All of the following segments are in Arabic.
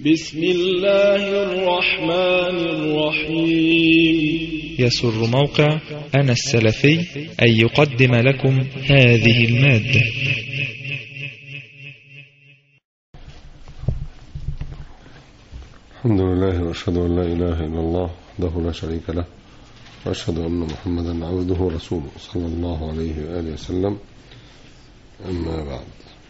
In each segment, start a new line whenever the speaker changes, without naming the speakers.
بسم الله الرحمن الرحيم.
يسر موقع أنا السلفي أن يقدم لكم هذه المادة.
الحمد لله وأشهد أن لا إله إلا الله وحده لا شريك له، وأشهد أن محمدا عبده ورسوله صلى الله عليه وآله وسلم. أما بعد،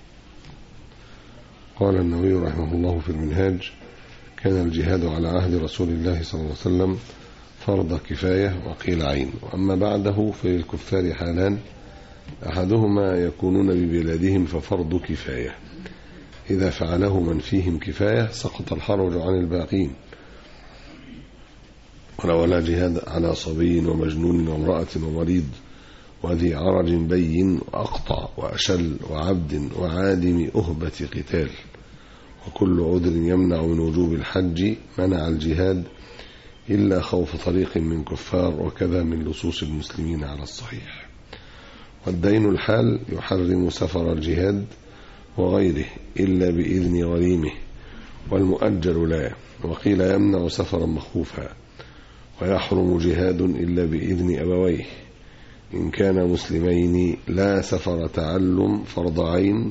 قال النووي رحمه الله في المنهاج: كان الجهاد على عهد رسول الله صلى الله عليه وسلم فرض كفاية وقيل عين. وأما بعده فللكفار حالان: أحدهما يكونون ببلادهم ففرض كفاية، إذا فعله من فيهم كفاية سقط الحرج عن الباقين، ولا جهاد على صبي ومجنون وامرأة ومريض وذي عرج بين وأقطع وأشل وعبد وعادم أهبة قتال، وكل عذر يمنع من وجوب الحج منع الجهاد إلا خوف طريق من كفار، وكذا من لصوص المسلمين على الصحيح. والدين الحال يحرم سفر الجهاد وغيره إلا بإذن غريمه، والمؤجل لا، وقيل يمنع سفرا مخوفا، ويحرم جهاد إلا بإذن أبويه إن كان مسلمين، لا سفر تعلم فرض عين،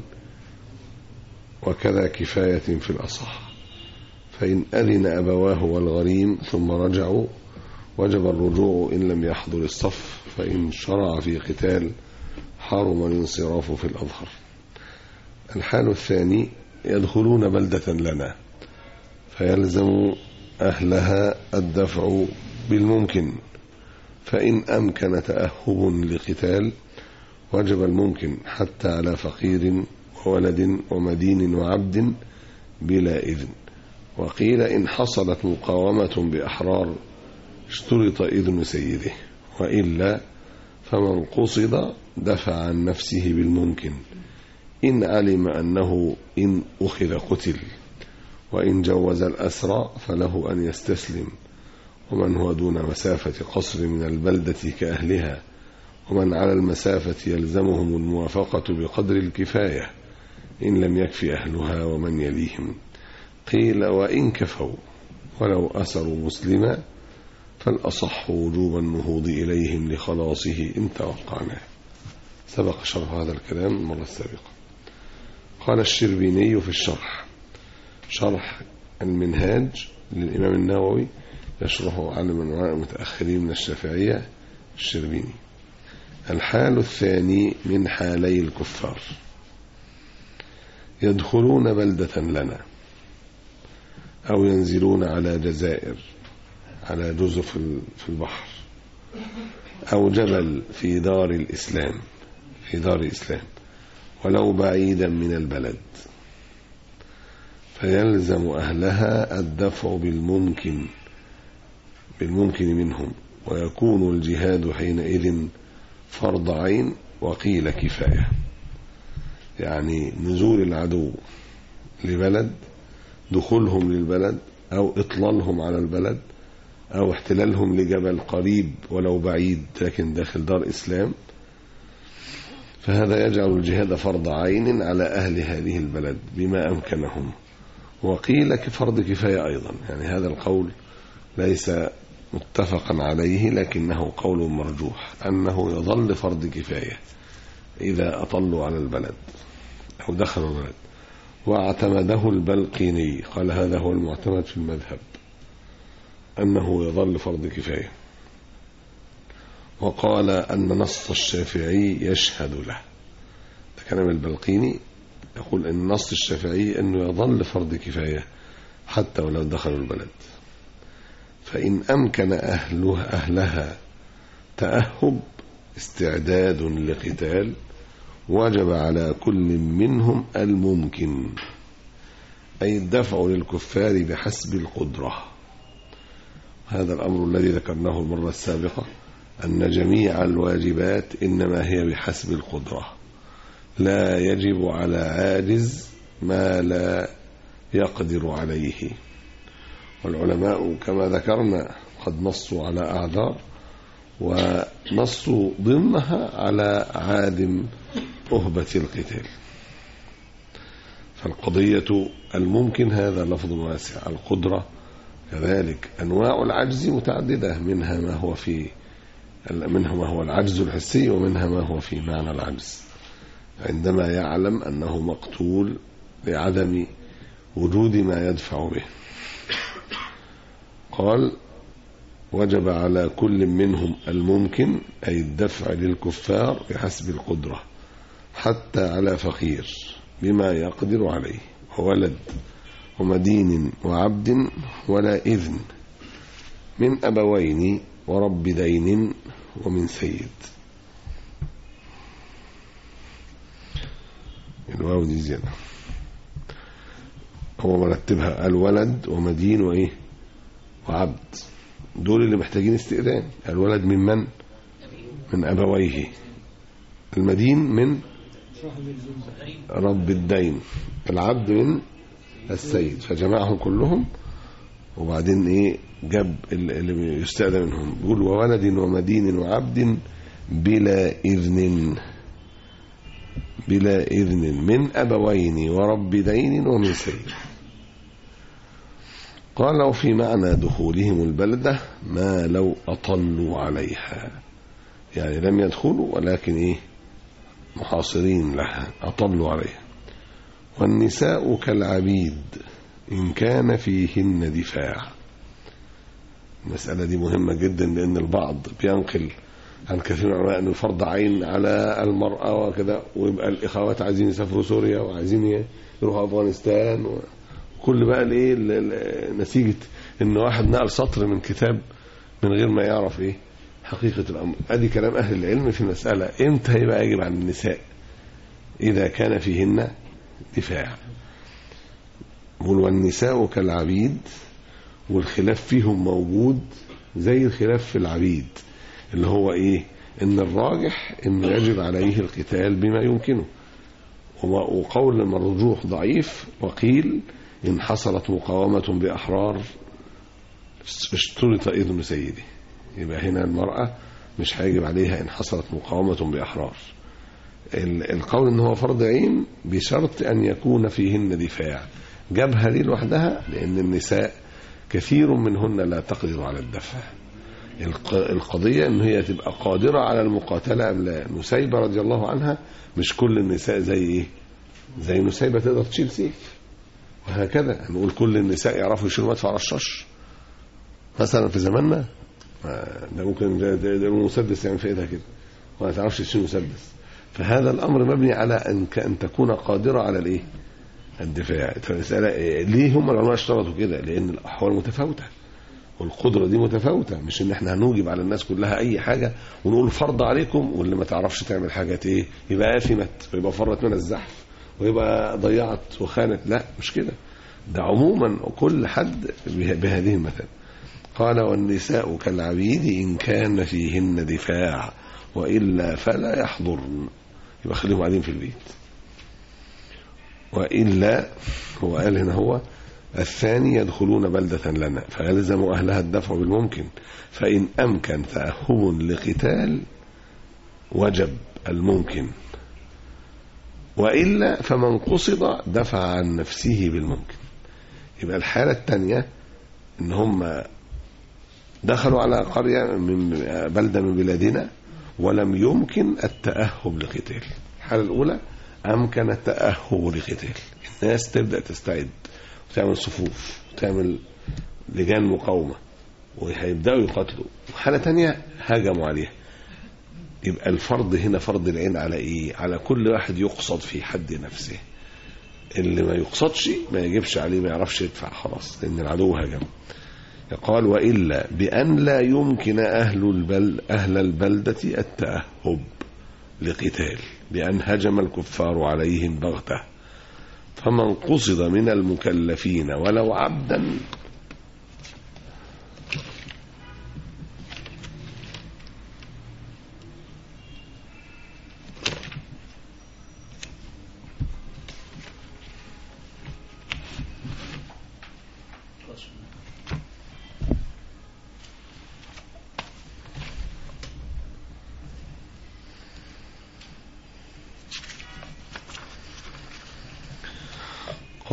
وكذا كفاية في الأصح. فإن أذن أبواه والغريم ثم رجعوا وجب الرجوع إن لم يحضر الصف، فإن شرع في قتال حرم الانصراف في الأظهر. الحال الثاني: يدخلون بلدة لنا فيلزم أهلها الدفع بالممكن، فإن أمكن تأهب لقتال وجب الممكن حتى على فقير وولد ومدين وعبد بلا إذن. وقيل إن حصلت مقاومة بأحرار اشترط إذن سيده، وإلا فمن قصد دفع عن نفسه بالممكن إن علم أنه إن أخذ قتل، وإن جوز الأسرى فله أن يستسلم. ومن هو دون مسافة قصر من البلدة كأهلها، ومن على المسافة يلزمهم الموافقة بقدر الكفاية إن لم يكف أهلها ومن يليهم. قيل وإن كفوا ولو أسروا مسلما فالأصح وجوب النهوض إليهم لخلاصه إن توقعناه. سبق شرح هذا الكلام المرة السابقة. قال الشربيني في الشرح، شرح المنهاج للإمام النووي يشرحه عالم من المتأخرين من الشافعية الشربيني: الحال الثاني من حالي الكفار: يدخلون بلدة لنا أو ينزلون على جزائر، على جزر في البحر، أو جبل في دار الإسلام، في دار الإسلام ولو بعيدا من البلد، فيلزم أهلها الدفع بالممكن منهم، ويكون الجهاد حينئذ فرض عين وقيل كفاية. يعني نزول العدو لبلد، دخولهم للبلد أو إطلالهم على البلد أو احتلالهم لجبل قريب ولو بعيد لكن داخل دار إسلام، فهذا يجعل الجهاد فرض عين على أهل هذه البلد بما أمكنهم، وقيل كفرض كفاية أيضا. يعني هذا القول ليس متفقا عليه، لكنه قول مرجوح أنه يظل فرض كفاية إذا أطلوا على البلد أو دخلوا البلد. واعتمده البلقيني، قال هذا هو المعتمد في المذهب أنه يظل فرض كفاية، وقال أن نص الشافعي يشهد له. ده كلام البلقيني، يقول أن نص الشافعي أنه يظل فرض كفاية حتى ولو دخلوا البلد. فإن أمكن أهلها تأهب استعداد لقتال وجب على كل منهم الممكن، أي الدفع للكفار بحسب القدرة. هذا الأمر الذي ذكرناه المرة السابقة، أن جميع الواجبات إنما هي بحسب القدرة، لا يجب على عاجز ما لا يقدر عليه. والعلماء كما ذكرنا قد نصوا على أعذار، ونصوا ضمنها على عادم أهبة القتال. فالقضية الممكن هذا لفظ واسع. القدرة كذلك. أنواع العجز متعددة، منها ما هو العجز الحسي، ومنها ما هو في معنى العجز، عندما يعلم أنه مقتول لعدم وجود ما يدفع به. قال وجب على كل منهم الممكن، أي الدفع للكفار بحسب القدرة، حتى على فقير بما يقدر عليه، وولد ومدين وعبد ولا إذن، من أبوين ورب دين ومن سيد. الواو دي زيادة، هو مرتبها الولد ومدين وإيه وعبد، دول اللي محتاجين استئذان. الولد من أبويه، المدين من رب الدين، العبد من السيد، فجمعهم كلهم وبعدين ايه جاب اللي يستأذن منهم. بيقول وولد ومدين وعبد بلا إذن من أبوين ورب دين ومن سيد. قال وفي معنى دخولهم البلدة ما لو أطلوا عليها، يعني لم يدخلوا ولكن ايه محاصرين لها، أطلوا عليها. والنساء كالعبيد إن كان فيهن دفاع. المسألة دي مهمة جدا، لأن البعض بينقل عن كثير من العلماء أن الفرض عين على المرأة وكذا، ويبقى الإخوات عايزين يسافروا سوريا وعايزين يروحوا أفغانستان، وكل بقى الإيه نتيجة إن واحد نقل سطر من كتاب من غير ما يعرف إيه حقيقة الأمر. أدي كلام أهل العلم في المسألة. إمتى يبقى يجب على النساء؟ إذا كان فيهن دفاع. والنساء كالعبيد، والخلاف فيهم موجود زي الخلاف في العبيد، اللي هو ايه ان الراجح ان يجب عليه القتال بما يمكنه، وقول المرجوح ضعيف. وقيل ان حصلت مقاومة بأحرار اشترط إذن سيده، يبقى هنا المرأة مش هيجب عليها ان حصلت مقاومة بأحرار. القول ان هو فرض عين بشرط ان يكون فيهن دفاع، جابها دي لوحدها لان النساء كثير منهن لا تقدر على الدفع. القضية ان هي تبقى قادرة على المقاتلة ام لا. نسيبة رضي الله عنها مش كل النساء زي نسيبة تقدر تشيل سيف، وهكذا نقول كل النساء يعرفوا يشيلوا مدفع رشاش مثلا في زماننا. ده ممكن ده مسدس يعني في ايدها كده وما تعرفش تشيل مسدس. فهذا الأمر مبني على أن تكون قادرة على الإيه الدفاع. فالمسألة ليه هم العلماء اشترطوا كده؟ لأن الأحوال متفاوتة والقدرة دي متفاوتة، مش إن إحنا هنوجب على الناس كلها أي حاجة ونقول فرض عليكم، واللي ما تعرفش تعمل حاجة إيه يبقى آثمت ويبقى فرت من الزحف ويبقى ضيعت وخانت. لا مش كده، ده عموما كل حد بهذه المثل. قال والنساء كالعبيد إن كان فيهن دفاع وإلا فلا يحضرن، يبقى خليهم قاعدين في البيت. وإلا هو قال هنا هو الثاني يدخلون بلدة لنا فيلزم أهلها الدفع بالممكن، فإن أمكن تأهب لقتال وجب الممكن، وإلا فمن قصد دفع عن نفسه بالممكن. يبقى الحالة الثانية إن هم دخلوا على قرية من بلدة من بلادنا ولم يمكن التأهب لقتال. الحالة الأولى أمكن التأهب لقتال، الناس تبدأ تستعد وتعمل صفوف وتعمل لجان مقاومة وهيبدأوا يقاتلوا. حالة تانية هاجموا عليها. يبقى الفرض هنا فرض العين على إيه؟ على كل واحد يقصد في حد نفسه. اللي ما يقصدش ما يجبش عليه، ما يعرفش يدفع خلاص لأن العدو هاجم. قال وإلا بأن لا يمكن أهل البلدة التأهب لقتال بأن هجم الكفار عليهم بغتة، فمن قصد من المكلفين ولو عبدا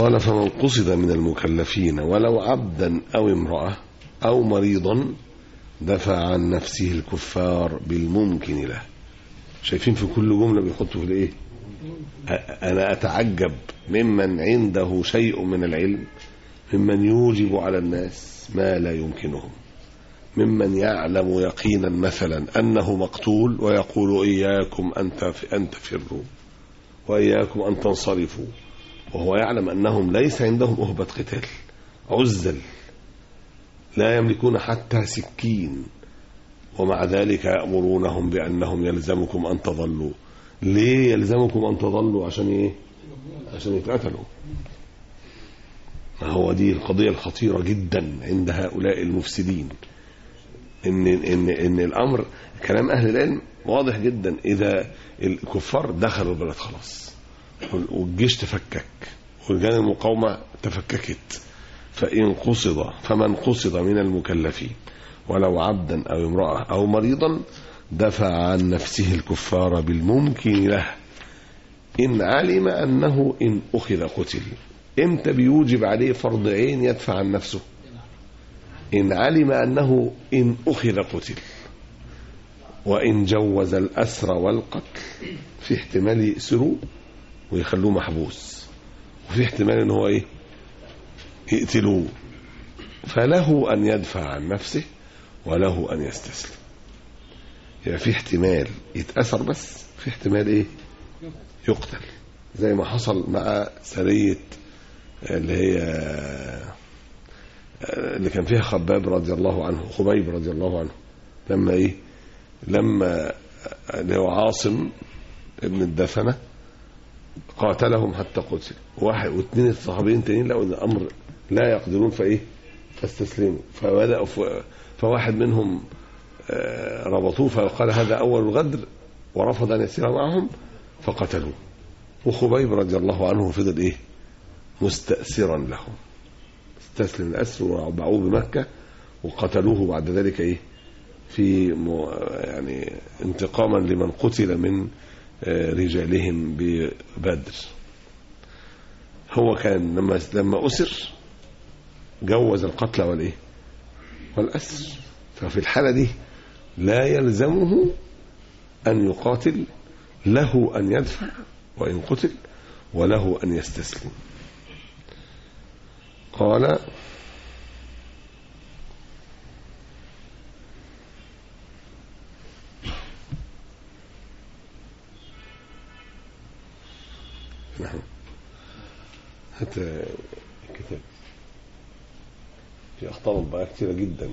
قال فمن قصد من المكلفين ولو عبدا أو امرأة أو مريضا دفع عن نفسه الكفار بالممكن له. شايفين في كل جملة بيحطوا في الايه؟ أنا أتعجب ممن عنده شيء من العلم، ممن يوجب على الناس ما لا يمكنهم، ممن يعلم يقينا مثلا أنه مقتول ويقول إياكم أن تفروا وإياكم أن تنصرفوا، وهو يعلم أنهم ليس عندهم أهبة قتال، عزل لا يملكون حتى سكين، ومع ذلك يأمرونهم بأنهم يلزمكم أن تظلوا. ليه يلزمكم أن تظلوا؟ عشان إيه؟ عشان يتقتلوا. هو دي القضية الخطيرة جدا عند هؤلاء المفسدين، إن الأمر كلام أهل العلم واضح جدا. إذا الكفار دخلوا البلد خلاص والجيش تفكك ورجال المقاومة تفككت، فمن قصد من المكلفين ولو عبدا أو امرأة أو مريضا دفع عن نفسه الكفار بالممكن له إن علم أنه إن أخذ قتل. إمتى بيوجب عليه فرض عين يدفع عن نفسه؟ إن علم أنه إن أخذ قتل. وإن جوز الأسر والقتل، في احتمال يأسروه ويخلوه محبوس، وفي احتمال أنه هو إيه؟ يقتلوه، فله أن يدفع عن نفسه وله أن يستسلم. يعني في احتمال يتأثر، بس في احتمال إيه؟ يقتل، زي ما حصل مع سرية اللي كان فيها خبيب رضي الله عنه، لما إيه؟ لما اللي هو عاصم ابن الدفنة قاتلهم حتى قتل، واحد واثنين الصحابيين تانيين لقوا ان الامر لا يقدرون فاستسلموا، فبدأوا فواحد منهم ربطوه فقال هذا اول الغدر ورفض ان يسير معهم فقتلوه، وخبيب رضي الله عنه فضل ايه؟ مستأسرا لهم، استسلم الأسر وباعوه بمكة وقتلوه بعد ذلك ايه؟ في يعني انتقاما لمن قتل من رجالهم ببدر. هو كان لما أسر جوز القتل والإيه؟ والأسر. ففي الحالة دي لا يلزمه أن يقاتل، له أن يدفع وإن قتل، وله أن يستسلم. قال نعم. حتى الكتاب في أخطاء مطبعية كثيرة جدا.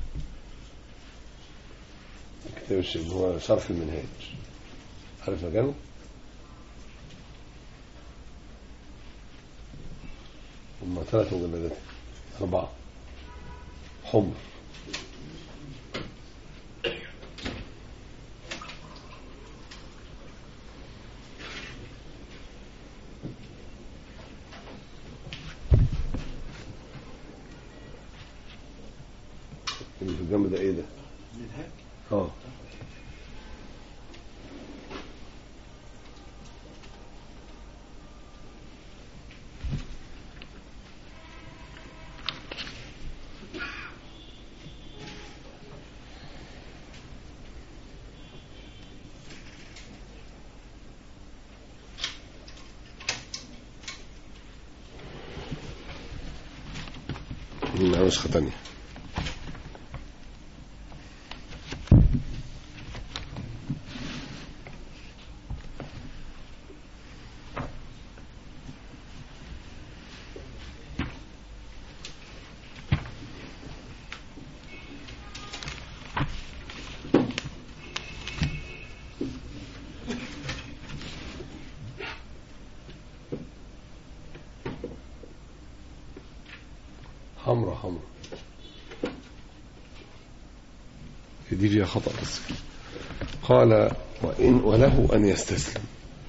الكتاب الشيء هو شرح المنهاج، عارف مكانه؟ هم 3 مجلدات، 4 حمر. اللي في الجنب ده ايه ده؟ نسخة تانية. حمرة دي فيها خطأ بس. قال وله أن يستسلم،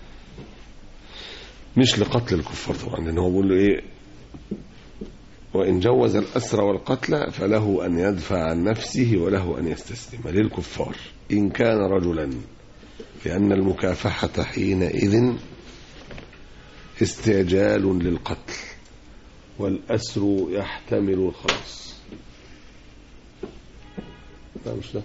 مش لقتل الكفار طبعا، لأنه هو بيقول له إيه؟ وإن جوز الأسر والقتل فله أن يدفع عن نفسه وله أن يستسلم للكفار إن كان رجلا، لأن المكافحة حينئذ استعجال للقتل والأسر يحتمل الخلاص. لا مش ده.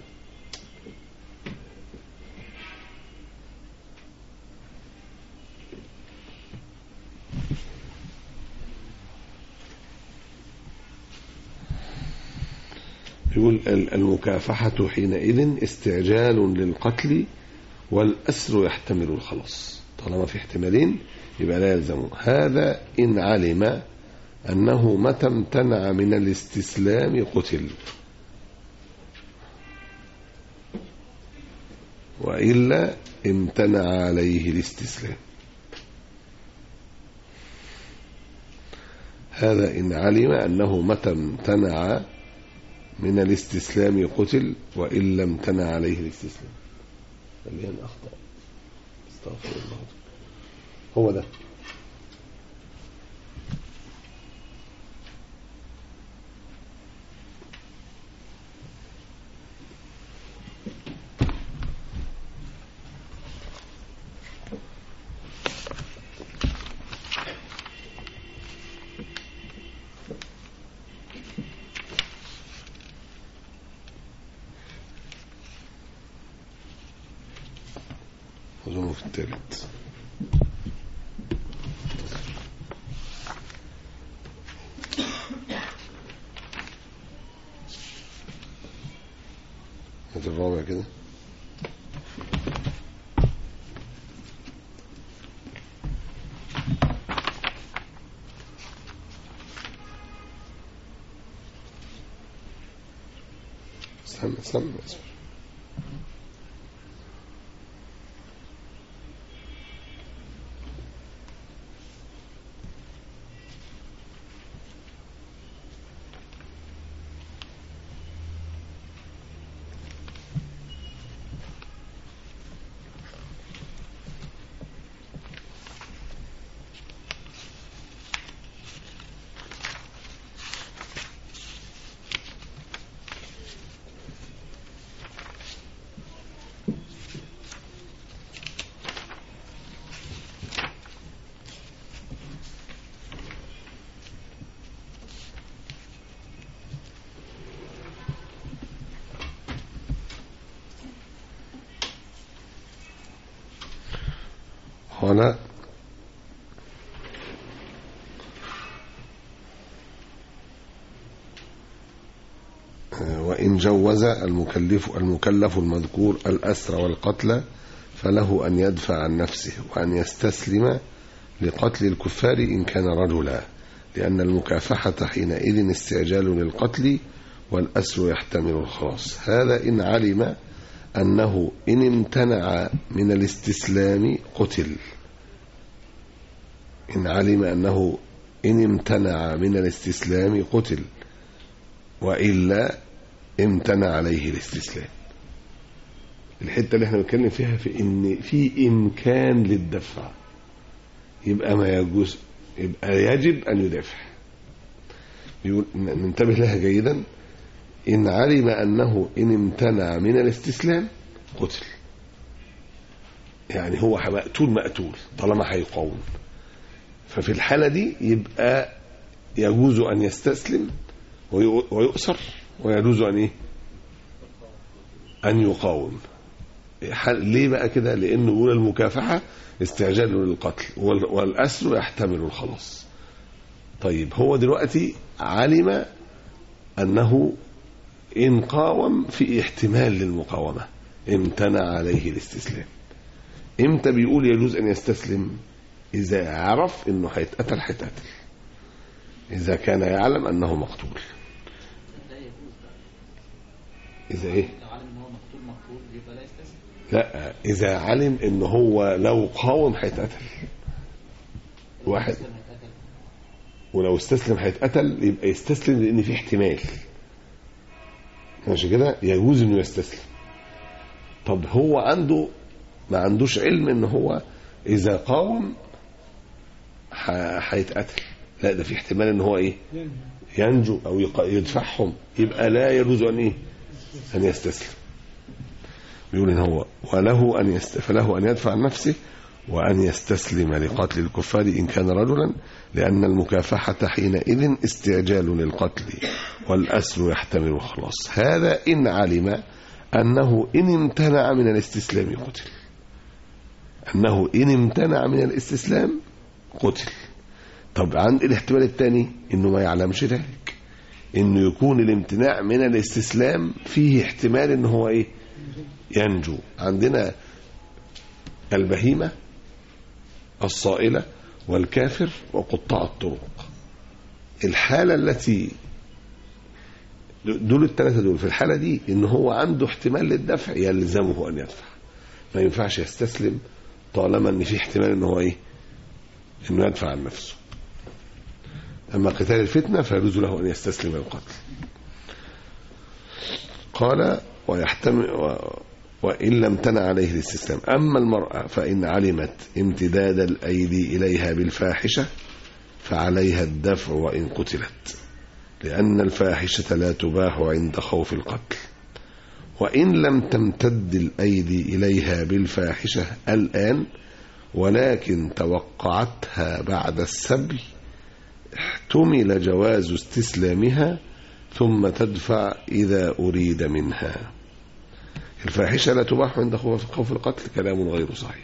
يقول المكافحة حينئذ استعجال للقتل والأسر يحتمل الخلاص. طالما في احتمالين يبقى لا يلزمه. هذا إن علم أنه متى امتنع من الاستسلام قتل، وإلا امتنع عليه الاستسلام. هذا إن علم أنه متى امتنع من الاستسلام قتل وإلا امتنع عليه الاستسلام. خلينا أخطأ، استغفر الله. هو ده. أظنه في الثالث. هذا الرابع كده. استنى هنا وإن جوز المكلف المذكور الأسر والقتل فله أن يدفع عن نفسه وأن يستسلم لقتل الكفار إن كان رجلا، لأن المكافحة حينئذ استعجال للقتل والأسر يحتمل الخلاص. هذا إن علم أنه إن امتنع من الاستسلام قتل. إن علم أنه إن امتنع من الاستسلام قتل وإلا امتنع عليه الاستسلام. الحتة اللي احنا بنتكلم فيها في إن في إمكان للدفع، يبقى ما يجوز، يبقى يجب أن يدافع. يقول ننتبه لها جيدا. إن علم أنه إن امتنع من الاستسلام قتل، يعني هو مقتول طالما هيقاوم. ففي الحالة دي يبقى يجوز أن يستسلم ويؤسر، ويجوز أن يقاوم. ليه بقى كده؟ لأنه يقول المكافحة استعجال للقتل والأسر يحتمل الخلاص. طيب هو دلوقتي علم أنه إن قاوم في احتمال للمقاومة، امتنع عليه الاستسلام. امتى بيقول يجوز أن يستسلم؟ إذا عرف أنه هيتقتل. إذا كان يعلم أنه مقتول. إذا إيه؟ لا، إذا علم أنه هو لو قاوم هيتقتل واحد، ولو استسلم هيتقتل، يبقى يستسلم لأن في احتمال. ماشي كده؟ يجوز أنه يستسلم. طب هو ما عندوش علم أنه هو إذا قاوم هيتقتل، لا ده في احتمال أنه هو ينجو أو يدفعهم، يبقى لا يجوز أن يستسلم. بيقول إن هو فله أن يدفع عن نفسه وأن يستسلم لقتل الكفار إن كان رجلا، لأن المكافحة حينئذ استعجال للقتل والأسر يحتمل الخلاص. هذا إن علم أنه إن امتنع من الاستسلام قتل، أنه إن امتنع من الاستسلام قتل. طب عند الاحتمال الثاني إنه ما يعلمش ذلك، إنه يكون الامتناع من الاستسلام فيه احتمال إنه هو إيه ينجو. عندنا البهيمة الصائلة والكافر وقطاع الطرق. الحالة التي دول الثلاثة دول، في الحالة دي إن هو عنده احتمال للدفع يلزمه أن يدفع، ما ينفعش يستسلم طالما إن في احتمال إنه هو إيه إنه يدفع عن نفسه. أما قتال الفتنة فيجوز له أن يستسلم القتل. قال ويحتمل وإن لم امتنع عليه الاستسلام. أما المرأة فإن علمت امتداد الأيدي إليها بالفاحشة فعليها الدفع وإن قتلت، لأن الفاحشة لا تباح عند خوف القتل. وإن لم تمتد الأيدي إليها بالفاحشة الآن ولكن توقعتها بعد السبي احتمل جواز استسلامها ثم تدفع إذا أريد منها. الفاحشة لا تباح عند خوف القتل كلام غير صحيح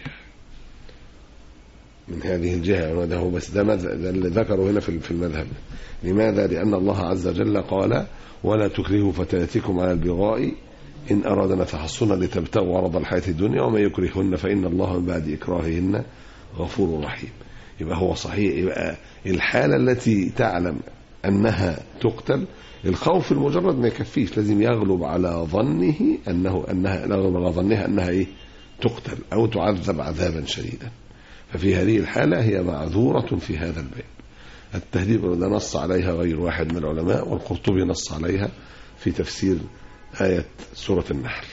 من هذه الجهة. ده هو بس ده اللي ذكره هنا في المذهب. لماذا؟ لأن الله عز وجل قال ولا تكرهوا فتياتكم على البغاء إن أرادنا تحصنا لتبتغوا عرض الحياة الدنيا وما يكرهن فإن الله من بعد إكراههن غفور رحيم. يبقى هو صحيح. يبقى الحالة التي تعلم أنها تقتل، الخوف المجرد ما يكفيش، لازم يغلب على ظنه أنها إيه تقتل أو تعذب عذابا شديدا. ففي هذه الحالة هي معذورة في هذا الباب. التهديد ده نص عليها غير واحد من العلماء، والقرطبي نص عليها في تفسير آية سورة النحل.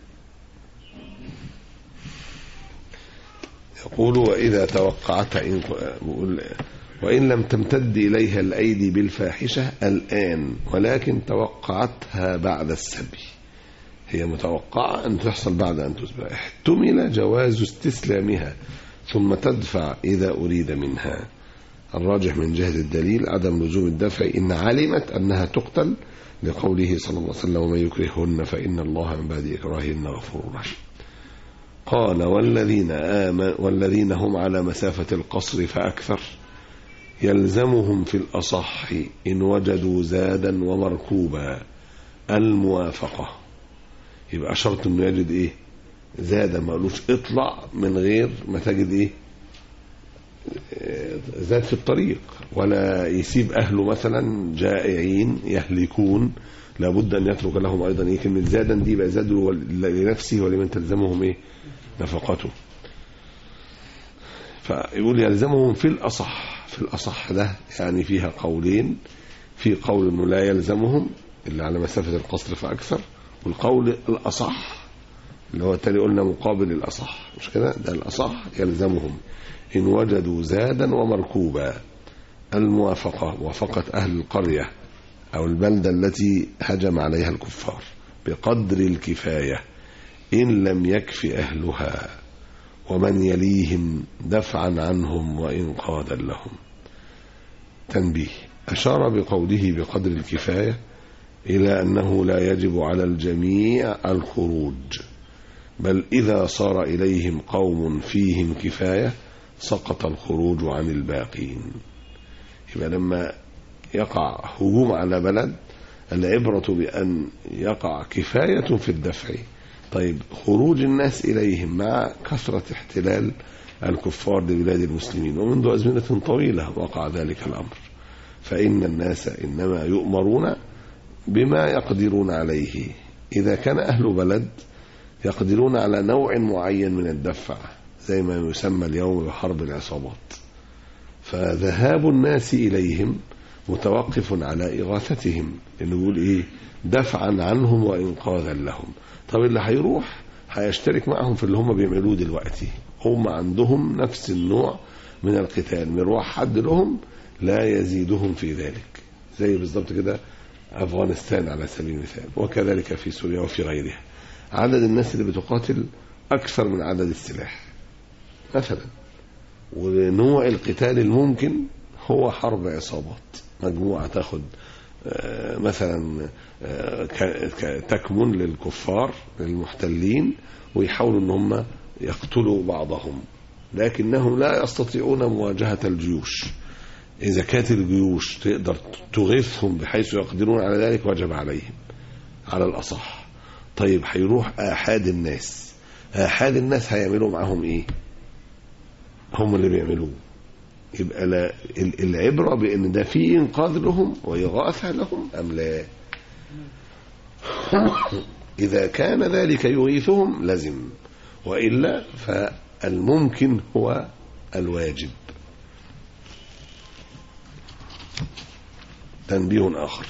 يقول وإذا توقعت وإن لم تمتد إليها الأيدي بالفاحشة الآن ولكن توقعتها بعد السبي، هي متوقعة أن تحصل بعد أن تسبى، احتمل جواز استسلامها ثم تدفع إذا أريد منها. الراجح من جهة الدليل عدم لزوم الدفع إن علمت أنها تقتل، لقوله صلى الله عليه وسلم ومن يكرههن فإن الله من بعد إكراههن غفور رحيم. قال والذين هم على مسافة القصر فأكثر يلزمهم في الأصح إن وجدوا زادا ومركوبا الموافقة. يبقى شرط إنه يجد إيه زادا، ما قالوش اطلع من غير ما تجد إيه زاد في الطريق، ولا يسيب أهله مثلا جائعين يهلكون لابد أن يترك لهم أيضا إيه كلمة زادا دي بقى زاد لنفسه ولمن تلزمهم إيه نفقته. فيقول يلزمهم في الأصح. في الأصح ده يعني فيها قولين، في قول أنه لا يلزمهم إلا على مسافة القصر فأكثر، والقول الأصح اللي هو التالي قلنا مقابل الأصح مش كده، ده الأصح يلزمهم إن وجدوا زادا ومركوبا الموافقة، موافقة أهل القرية أو البلدة التي هجم عليها الكفار بقدر الكفاية إن لم يكف أهلها ومن يليهم دفعا عنهم وإنقاذا لهم. تنبيه: أشار بقوله بقدر الكفاية إلى أنه لا يجب على الجميع الخروج، بل إذا صار إليهم قوم فيهم كفاية سقط الخروج عن الباقين. يبقى لما يقع هجوم على بلد العبرة بأن يقع كفاية في الدفع. طيب خروج الناس إليهم مع كثرة احتلال الكفار لبلاد المسلمين ومنذ أزمنة طويلة وقع ذلك الأمر، فإن الناس إنما يؤمرون بما يقدرون عليه. إذا كان أهل بلد يقدرون على نوع معين من الدفع زي ما يسمى اليوم بحرب العصابات، فذهاب الناس إليهم متوقف على إغاثتهم، إنه يقول إيه دفعا عنهم وإنقاذا لهم. طب اللي هيروح هيشترك معهم في اللي هم بيعملوه دلوقتي، هم عندهم نفس النوع من القتال، مروح حد لهم لا يزيدهم في ذلك، زي بالضبط كده أفغانستان على سبيل المثال، وكذلك في سوريا وفي غيرها. عدد الناس اللي بتقاتل أكثر من عدد السلاح مثلا، ونوع القتال الممكن هو حرب عصابات، مجموعة تاخد مثلا تكمن للكفار للمحتلين ويحاولوا ان هم يقتلوا بعضهم، لكنهم لا يستطيعون مواجهة الجيوش. إذا كانت الجيوش تقدر تغيثهم بحيث يقدرون على ذلك وجب عليهم على الأصح. طيب هيروح آحاد الناس، آحاد الناس هيعملوا معهم إيه؟ هم اللي بيعملوه. يبقى لا العبرة بأن ده فيه إنقاذ لهم وإغاثة لهم أم لا؟ إذا كان ذلك يغيثهم لزم، وإلا فالممكن هو الواجب. تنبيه آخر،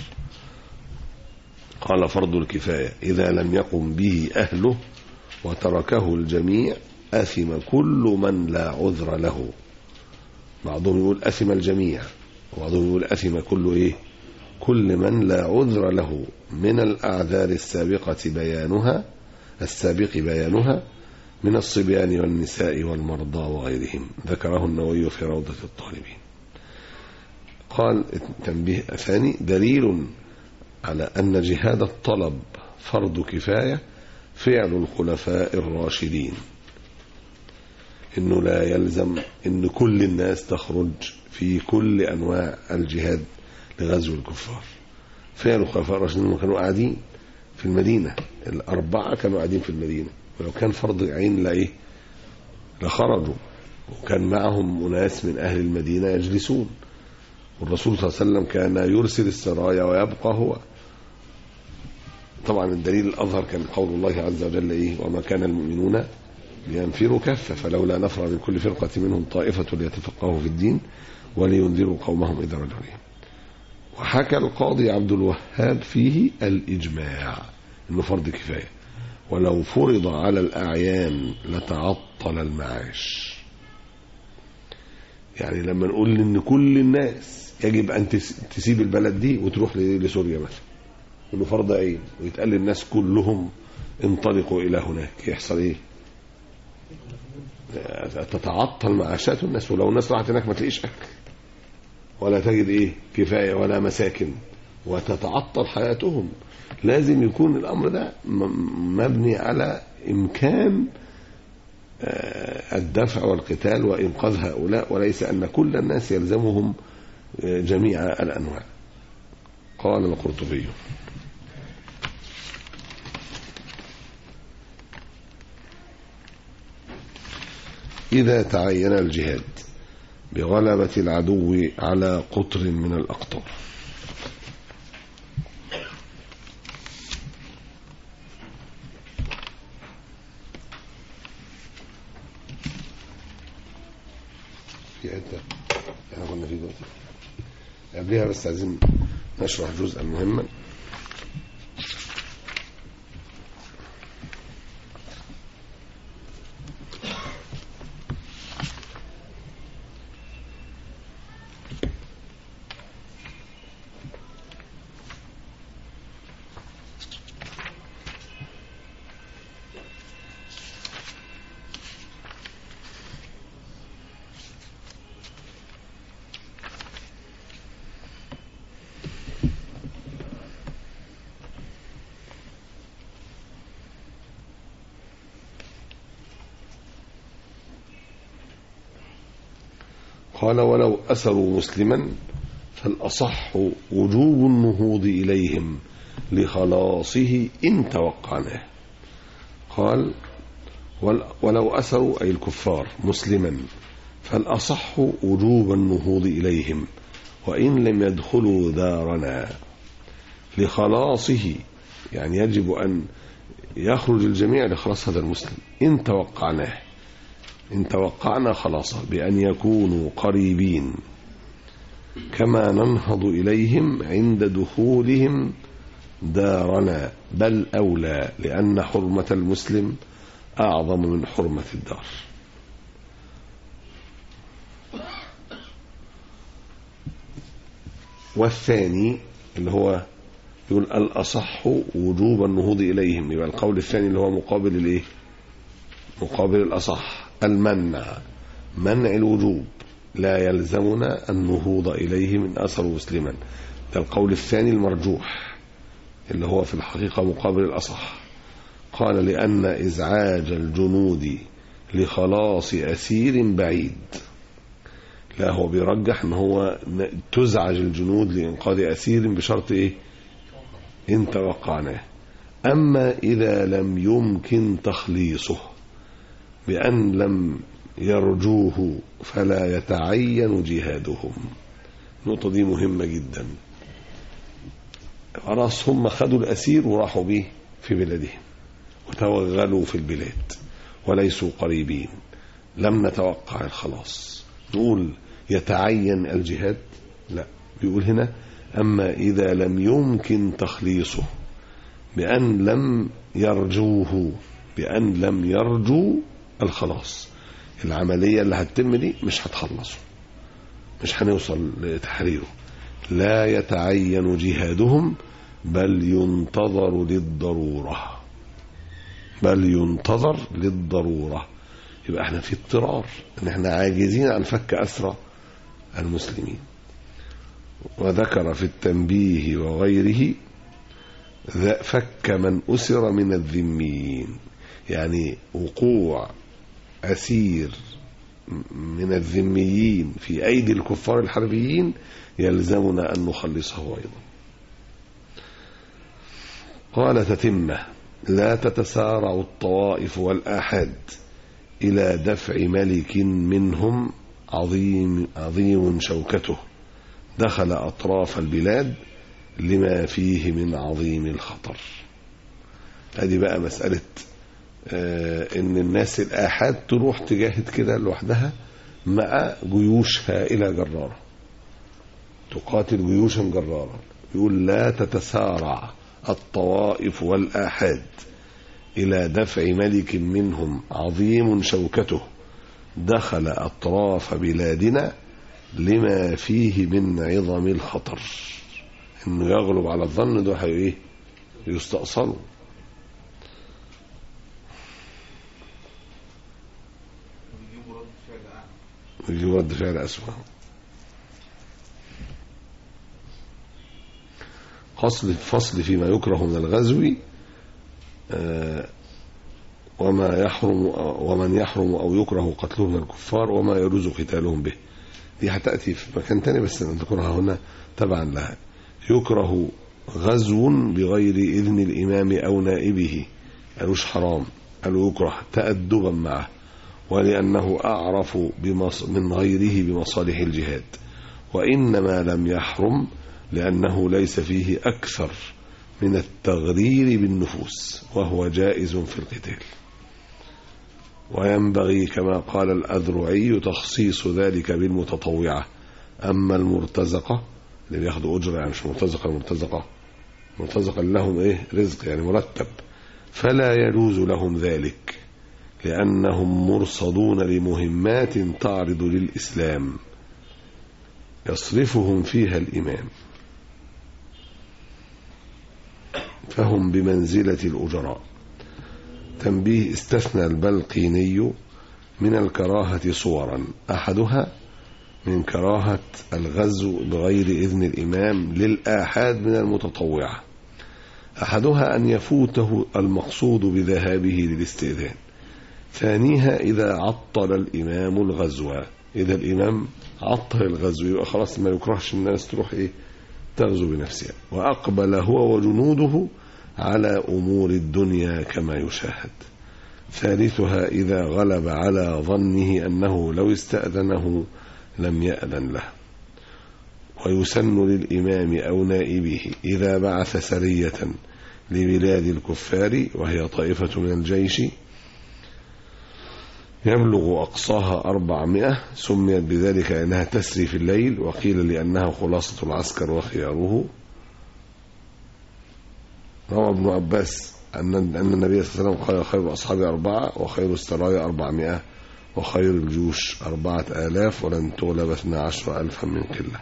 قال فرض الكفاية إذا لم يقم به أهله وتركه الجميع أثم كل من لا عذر له. بعضهم يقول أثم الجميع، وبعضهم يقول أثم كل إيه؟ كل من لا عذر له من الأعذار السابق بيانها من الصبيان والنساء والمرضى وغيرهم، ذكره النووي في روضة الطالبين. قال تنبيه ثاني، دليل على أن جهاد الطلب فرض كفاية فعل الخلفاء الراشدين، إنه لا يلزم إن كل الناس تخرج في كل أنواع الجهاد لغزو الكفار. فعل الخلفاء الراشدين كانوا قاعدين في المدينة، الأربعة كانوا قاعدين في المدينة، ولو كان فرض عين لإيه لخرجوا، وكان معهم أناس من أهل المدينة يجلسون، والرسول صلى الله عليه وسلم كان يرسل السرايا ويبقى هو. طبعا الدليل الأظهر كان قول الله عز وجل إيه؟ وما كان المؤمنون لينفروا كافة فلولا نفر من كل فرقة منهم طائفة ليتفقهوا في الدين ولينذروا قومهم إذا رجعوا إليهم. وحكى القاضي عبد الوهاب فيه الإجماع إنه فرض كفاية، ولو فرض على الأعيان لتعطل المعاش. يعني لما نقول إن كل الناس يجب أن تسيب البلد دي وتروح لسوريا مثلا، إنه فرض عين، ويتقال للناس كلهم انطلقوا إلى هناك، يحصل إيه؟ تتعطل معاشات الناس، ولو الناس راحت هناك ما تلاقيش أكل ولا تجد إيه كفاية ولا مساكن، وتتعطل حياتهم. لازم يكون الأمر ده مبني على إمكان الدفع والقتال وإنقاذ هؤلاء، وليس أن كل الناس يلزمهم جميع الأنواع. قال القرطبي إذا تعين الجهاد بغلبة العدو على قطر من الأقطار. في حتة احنا كنا في دلوقتي قبلها، بس عايزين نشرح جزءا مهما. قال ولو أسروا مسلما فالأصح وجوب النهوض إليهم لخلاصه إن توقعناه. قال ولو أسروا أي الكفار مسلما فالأصح وجوب النهوض إليهم وإن لم يدخلوا دارنا لخلاصه، يعني يجب أن يخرج الجميع لخلاص هذا المسلم إن توقعناه، إن توقعنا خلاصه بأن يكونوا قريبين، كما ننهض إليهم عند دخولهم دارنا، بل أولى، لأن حرمة المسلم أعظم من حرمة الدار. والثاني اللي هو يقول الأصح وجوب النهوض إليهم، يبقى القول الثاني اللي هو مقابل الإيه؟ مقابل الأصح، المنع منع الوجوب لا يلزمنا النهوض إليه من أثر مسلما. ده القول الثاني المرجوح اللي هو في الحقيقة مقابل الأصح. قال لأن إزعاج الجنود لخلاص أسير بعيد. لا، هو بيرجح ان هو تزعج الجنود لإنقاذ أسير بشرط ايه؟ إن توقعناه. أما إذا لم يمكن تخليصه بأن لم يرجوه فلا يتعين جهادهم. النقطة دي مهمة جدا. خلاص هم خدوا الأسير وراحوا به في بلادهم وتوغلوا في البلاد وليسوا قريبين، لم نتوقع الخلاص، نقول يتعين الجهاد؟ لا، بيقول هنا أما إذا لم يمكن تخليصه بأن لم يرجوه، بأن لم يرجو الخلاص. العملية اللي هتتم دي مش هتخلصه، مش هنوصل لتحريره. لا يتعين جهادهم بل ينتظر للضرورة، بل ينتظر للضرورة. يبقى احنا في اضطرار ان احنا عاجزين عن فك أسرى المسلمين. وذكر في التنبيه وغيره فك من أسر من الذميين، يعني وقوع أسير من الذميين في أيدي الكفار الحربيين يلزمنا أن نخلصه أيضا. قال تتمة: لا تتسارع الطوائف والآحاد إلى دفع ملك منهم عظيم شوكته دخل أطراف البلاد لما فيه من عظيم الخطر. هذه بقى مسألة إن الناس الآحاد تروح تجاهد كده لوحدها مع جيوش هائلة جرارة، تقاتل جيوشا جرارة. يقول: لا تتسارع الطوائف والآحاد إلى دفع ملك منهم عظيم شوكته دخل أطراف بلادنا لما فيه من عظم الخطر. إنه يغلب على الظن ده إيه؟ يستأصلوا. يجيب رد فعل أسوأ. فصل فيما يكره من الغزو ومن يحرم أو يكره قتله من الكفار وما يجوز قتالهم به. دي هتأتي في مكان تاني بس نذكرها هنا تبعا لها. يكره غزو بغير إذن الإمام أو نائبه، قالوش حرام، قالوا يكره تأدبا معه ولأنه أعرف من غيره بمصالح الجهاد. وإنما لم يحرم لأنه ليس فيه أكثر من التغرير بالنفوس وهو جائز في القتال. وينبغي كما قال الأذرعي تخصيص ذلك بالمتطوعة. أما المرتزقة اللي بياخدوا أجر، يعني مش مرتزقة لهم إيه؟ رزق، يعني مرتب، فلا يجوز لهم ذلك لأنهم مرصدون لمهمات تعرض للإسلام يصرفهم فيها الإمام، فهم بمنزلة الأجراء. تنبيه: استثنى البلقيني من الكراهة صورا، أحدها من كراهة الغزو بغير إذن الإمام للآحاد من المتطوعة، أحدها أن يفوته المقصود بذهابه للاستئذان، ثانيها إذا عطل الإمام الغزو. إذا الإمام عطل الغزو يبقى خلاص ما يكرهش الناس تروح إيه؟ تغزو بنفسها. وأقبل هو وجنوده على أمور الدنيا كما يشاهد. ثالثها إذا غلب على ظنه أنه لو استأذنه لم يأذن له. ويسن للإمام أو نائبه إذا بعث سرية لبلاد الكفار وهي طائفة من الجيش يبلغ أقصاها 400، سميت بذلك لأنها تسري في الليل، وقيل لأنها خلاصة العسكر وخياره. روى ابن عباس أن النبي صلى الله عليه وسلم قال: خير أصحابي 4، وخير السرايا 400، وخير الجيوش 4000، ولن تغلب 12,000 من قلة.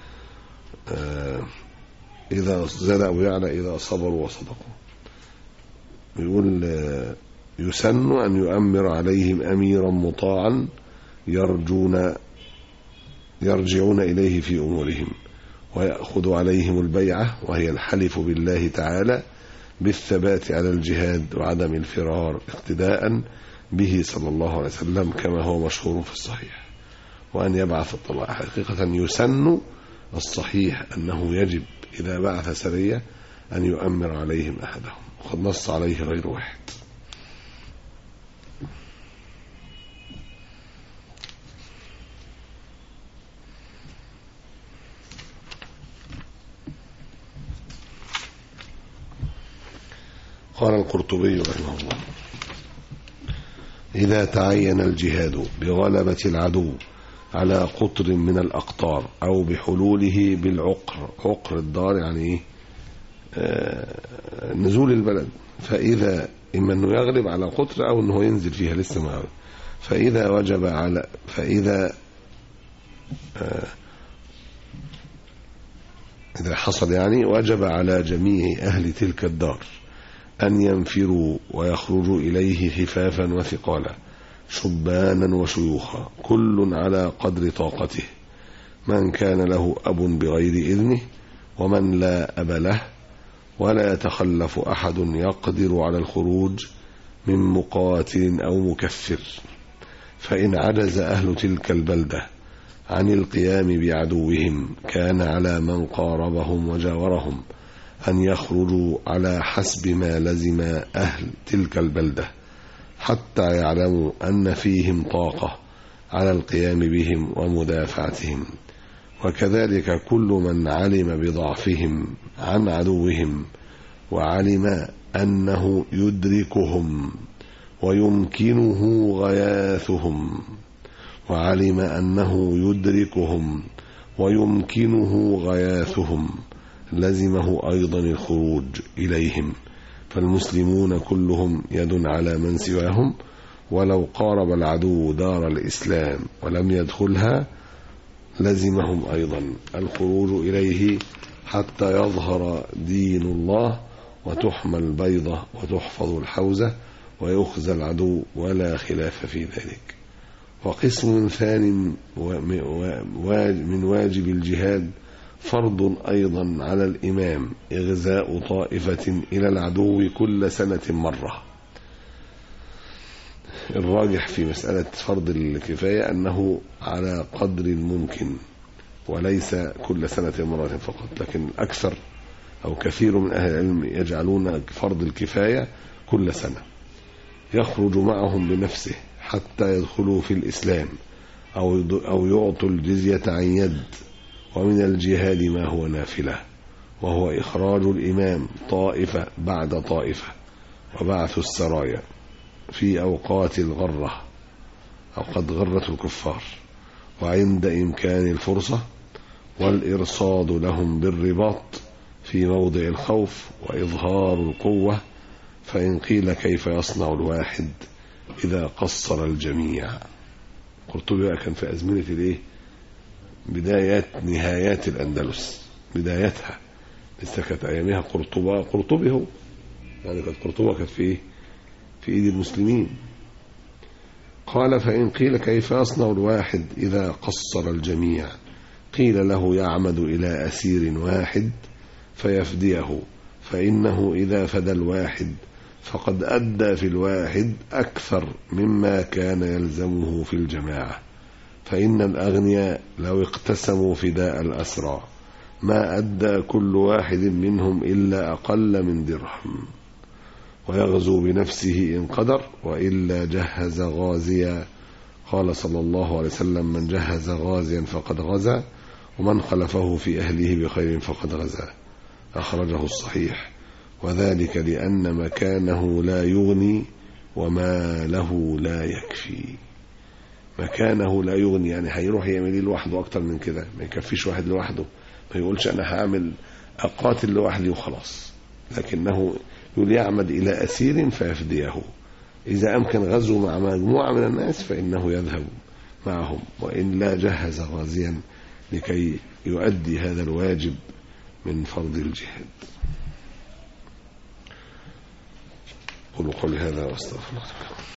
إذا زاد أو يعلى إذا صبروا وصدقوا. يقول: يسن أن يؤمر عليهم أميرا مطاعا يرجعون إليه في أمورهم، ويأخذ عليهم البيعة وهي الحلف بالله تعالى بالثبات على الجهاد وعدم الفرار اقتداء به صلى الله عليه وسلم كما هو مشهور في الصحيح. وأن يبعث الطلائع حقيقة يسن الصحيح أنه يجب إذا بعث سرية أن يؤمر عليهم أحدهم، وقد نص عليه غير واحد. قال القرطبي رحمه الله: إذا تعين الجهاد بغلبة العدو على قطر من الأقطار أو بحلوله بالعقر، عقر الدار يعني نزول البلد، فإذا إما أنه يغلب على قطر أو أنه ينزل فيها لسه ما، فإذا وجب على إذا حصل يعني وجب على جميع أهل تلك الدار أن ينفروا ويخرجوا إليه خفافا وثقالا، شبانا وشيوخا، كل على قدر طاقته، من كان له أب بغير إذنه ومن لا أب له، ولا يتخلف أحد يقدر على الخروج من مقاتل أو مكفر. فإن عجز أهل تلك البلدة عن القيام بعدوهم كان على من قاربهم وجاورهم أن يخرجوا على حسب ما لزم أهل تلك البلدة حتى يعلموا أن فيهم طاقة على القيام بهم ومدافعتهم. وكذلك كل من علم بضعفهم عن عدوهم وعلم أنه يدركهم ويمكنه غياثهم لزمه أيضا الخروج إليهم. فالمسلمون كلهم يد على من سواهم، ولو قارب العدو دار الإسلام ولم يدخلها لزمهم أيضا الخروج إليه حتى يظهر دين الله وتحمى البيضة وتحفظ الحوزة ويخزى العدو، ولا خلاف في ذلك. وقسم ثاني من واجب الجهاد فرض أيضا على الإمام إغزاء طائفة إلى العدو كل سنة مرة. الراجح في مسألة فرض الكفاية أنه على قدر الممكن وليس كل سنة مرة فقط، لكن أكثر أو كثير من أهل العلم يجعلون فرض الكفاية كل سنة، يخرج معهم بنفسه حتى يدخلوا في الإسلام أو يعطوا الجزية عن يد. ومن الجهاد ما هو نافلة، وهو إخراج الإمام طائفة بعد طائفة، وبعث السرايا في أوقات الغرة أو قد غرت الكفار، وعند إمكان الفرصة، والإرصاد لهم بالرباط في موضع الخوف وإظهار القوة. فإن قيل كيف يصنع الواحد إذا قصر الجميع؟ قرطبي كان في أزمنة بدايات نهايات الأندلس، بدايتها لسه كانت أيامها قرطبي هو يعني كانت قرطبة كانت في إيد المسلمين. قال: فإن قيل كيف يصنع الواحد إذا قصر الجميع؟ قيل له: يعمد إلى أسير واحد فيفديه، فإنه إذا فدى الواحد فقد أدى في الواحد أكثر مما كان يلزمه في الجماعة. فإن الأغنياء لو اقتسموا فداء الأسرى ما أدى كل واحد منهم إلا أقل من درهم، ويغزو بنفسه إن قدر، وإلا جهز غازيا. قال صلى الله عليه وسلم: من جهز غازيا فقد غزا، ومن خلفه في أهله بخير فقد غزا. أخرجه الصحيح. وذلك لأن مكانه لا يغني وما له لا يكفي. مكانه لا يغني يعني هيروح يعمل لوحده أكتر من كده، ما يكفيش واحد لوحده، ما يقولش أنا هعمل أقاتل لوحدي وخلاص، لكنه يقول يعمد إلى أسير فيفديه. إذا أمكن غزو مع مجموعة من الناس فإنه يذهب معهم، وإن لا جهز غازيا لكي يؤدي هذا الواجب من فرض الجهاد. قولوا قولي هذا واستغفر الله.